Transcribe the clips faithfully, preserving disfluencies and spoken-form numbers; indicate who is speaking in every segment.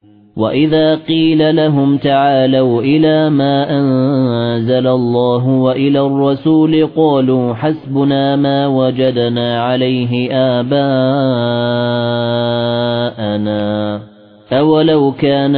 Speaker 1: وَإِذَا قِيلَ لَهُمْ تَعَالَوْا إِلَى مَا أَنزَلَ اللَّهُ وَإِلَى الرَّسُولِ قَالُوا حَسْبُنَا مَا وَجَدْنَا عَلَيْهِ آبَاءَنَا أَوَلَوْ كَانَ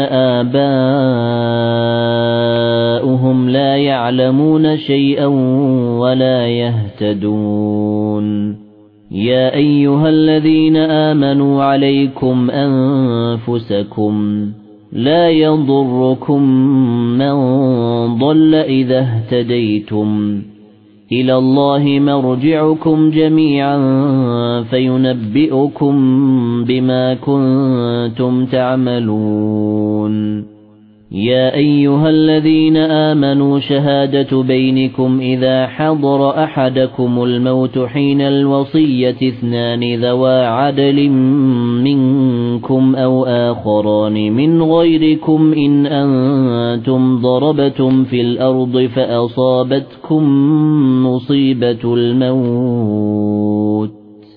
Speaker 1: آبَاؤُهُمْ لَا يَعْلَمُونَ شَيْئًا وَلَا يَهْتَدُونَ يَا أَيُّهَا الَّذِينَ آمَنُوا عَلَيْكُمْ أَنفُسَكُمْ لا يضركم من ضل إذا اهتديتم إلى الله مرجعكم جميعا فينبئكم بما كنتم تعملون يا أيها الذين آمنوا شهادة بينكم إذا حضر أحدكم الموت حين الوصية اثنان ذوى عدل منكم أو آخران من غيركم إن أنتم ضربتم في الأرض فأصابتكم مصيبة الموت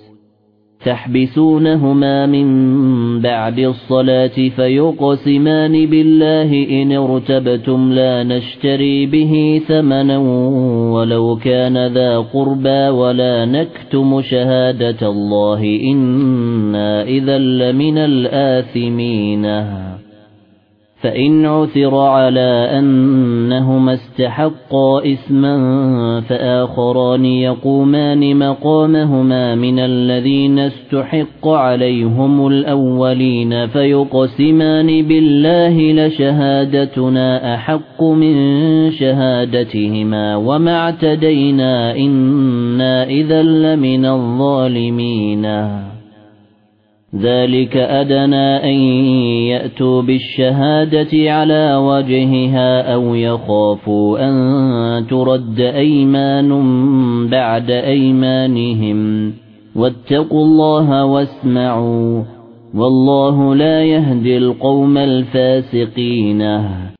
Speaker 1: تحبسونهما من بعد الصلاة فيقسمان بالله إن ارتبتم لا نشتري به ثمنا ولو كان ذا قربى ولا نكتم شهادة الله إنا إذا لمن الآثمين فإن عثر على أنهما استحقا إثما فآخران يقومان مقامهما من الذين استحق عليهم الأولين فيقسمان بالله لشهادتنا أحق من شهادتهما وما اعتدينا إنا إذا لمن الظالمين ذلك أدنى أن يأتوا بالشهادة على وجهها أو يخافوا أن ترد أيمان بعد أيمانهم واتقوا الله واسمعوا والله لا يهدي القوم الفاسقين